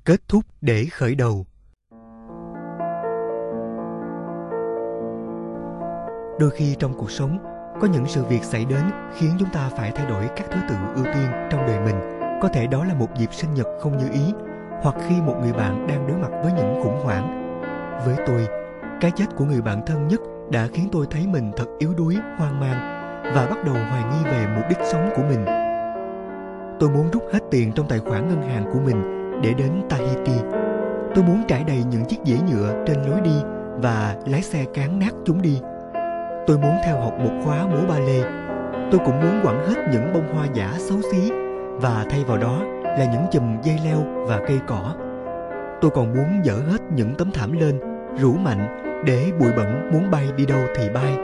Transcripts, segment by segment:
kết thúc để khởi đầu. Đôi khi trong cuộc sống, có những sự việc xảy đến khiến chúng ta phải thay đổi các thứ tự ưu tiên trong đời mình. Có thể đó là một dịp sinh nhật không như ý, hoặc khi một người bạn đang đối mặt với những khủng hoảng. Với tôi, cái chết của người bạn thân nhất đã khiến tôi thấy mình thật yếu đuối, hoang mang và bắt đầu hoài nghi về mục đích sống của mình. Tôi muốn rút hết tiền trong tài khoản ngân hàng của mình để đến Tahiti. Tôi muốn trải đầy những chiếc dĩa nhựa trên lối đi và lái xe cán nát chúng đi. Tôi muốn theo học một khóa múa ba lê. Tôi cũng muốn quẳng hết những bông hoa giả xấu xí và thay vào đó là những chùm dây leo và cây cỏ. Tôi còn muốn dỡ hết những tấm thảm lên, rũ mạnh để bụi bẩn muốn bay đi đâu thì bay.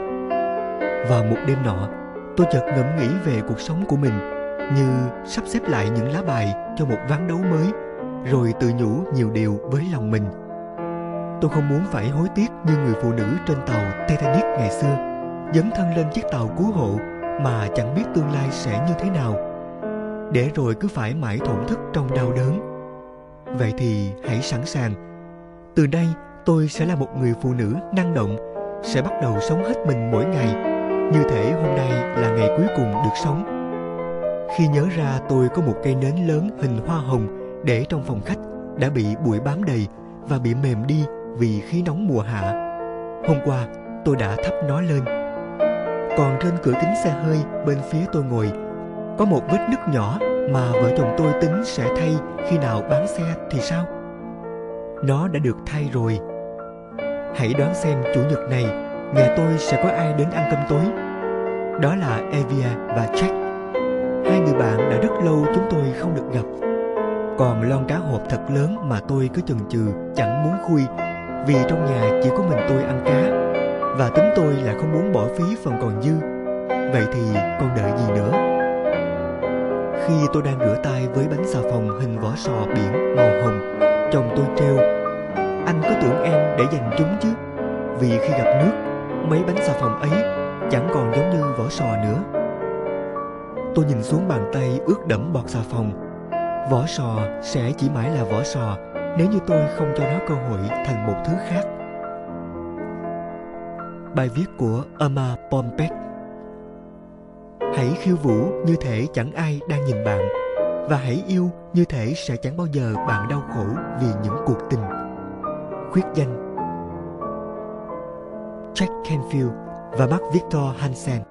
Vào một đêm nọ, tôi chợt ngẫm nghĩ về cuộc sống của mình, như sắp xếp lại những lá bài cho một ván đấu mới, rồi tự nhủ nhiều điều với lòng mình. Tôi không muốn phải hối tiếc như người phụ nữ trên tàu Titanic ngày xưa, dấn thân lên chiếc tàu cứu hộ mà chẳng biết tương lai sẽ như thế nào, để rồi cứ phải mãi thổn thức trong đau đớn. Vậy thì hãy sẵn sàng. Từ đây tôi sẽ là một người phụ nữ năng động, sẽ bắt đầu sống hết mình mỗi ngày, như thể hôm nay là ngày cuối cùng được sống. Khi nhớ ra tôi có một cây nến lớn hình hoa hồng để trong phòng khách đã bị bụi bám đầy và bị mềm đi vì khí nóng mùa hạ. Hôm qua tôi đã thắp nó lên. Còn trên cửa kính xe hơi bên phía tôi ngồi có một vết nứt nhỏ mà vợ chồng tôi tính sẽ thay khi nào bán xe thì sao? Nó đã được thay rồi. Hãy đoán xem chủ nhật này nhà tôi sẽ có ai đến ăn cơm tối. Đó là Evia và Jack. Hai người bạn đã rất lâu chúng tôi không được gặp. Còn lon cá hộp thật lớn mà tôi cứ chần chừ chẳng muốn khui, vì trong nhà chỉ có mình tôi ăn cá, và tính tôi là không muốn bỏ phí phần còn dư. Vậy thì còn đợi gì nữa? Khi tôi đang rửa tay với bánh xà phòng hình vỏ sò biển màu hồng, chồng tôi trêu: anh có tưởng em để dành chúng chứ? Vì khi gặp nước, mấy bánh xà phòng ấy chẳng còn giống như vỏ sò nữa. Tôi nhìn xuống bàn tay ướt đẫm bọt xà phòng. Vỏ sò sẽ chỉ mãi là vỏ sò nếu như tôi không cho nó cơ hội thành một thứ khác. Bài viết của Emma Pompek. Hãy khiêu vũ như thể chẳng ai đang nhìn bạn, và hãy yêu như thể sẽ chẳng bao giờ bạn đau khổ vì những cuộc tình. Khuyết danh Jack Canfield và Mark Victor Hansen.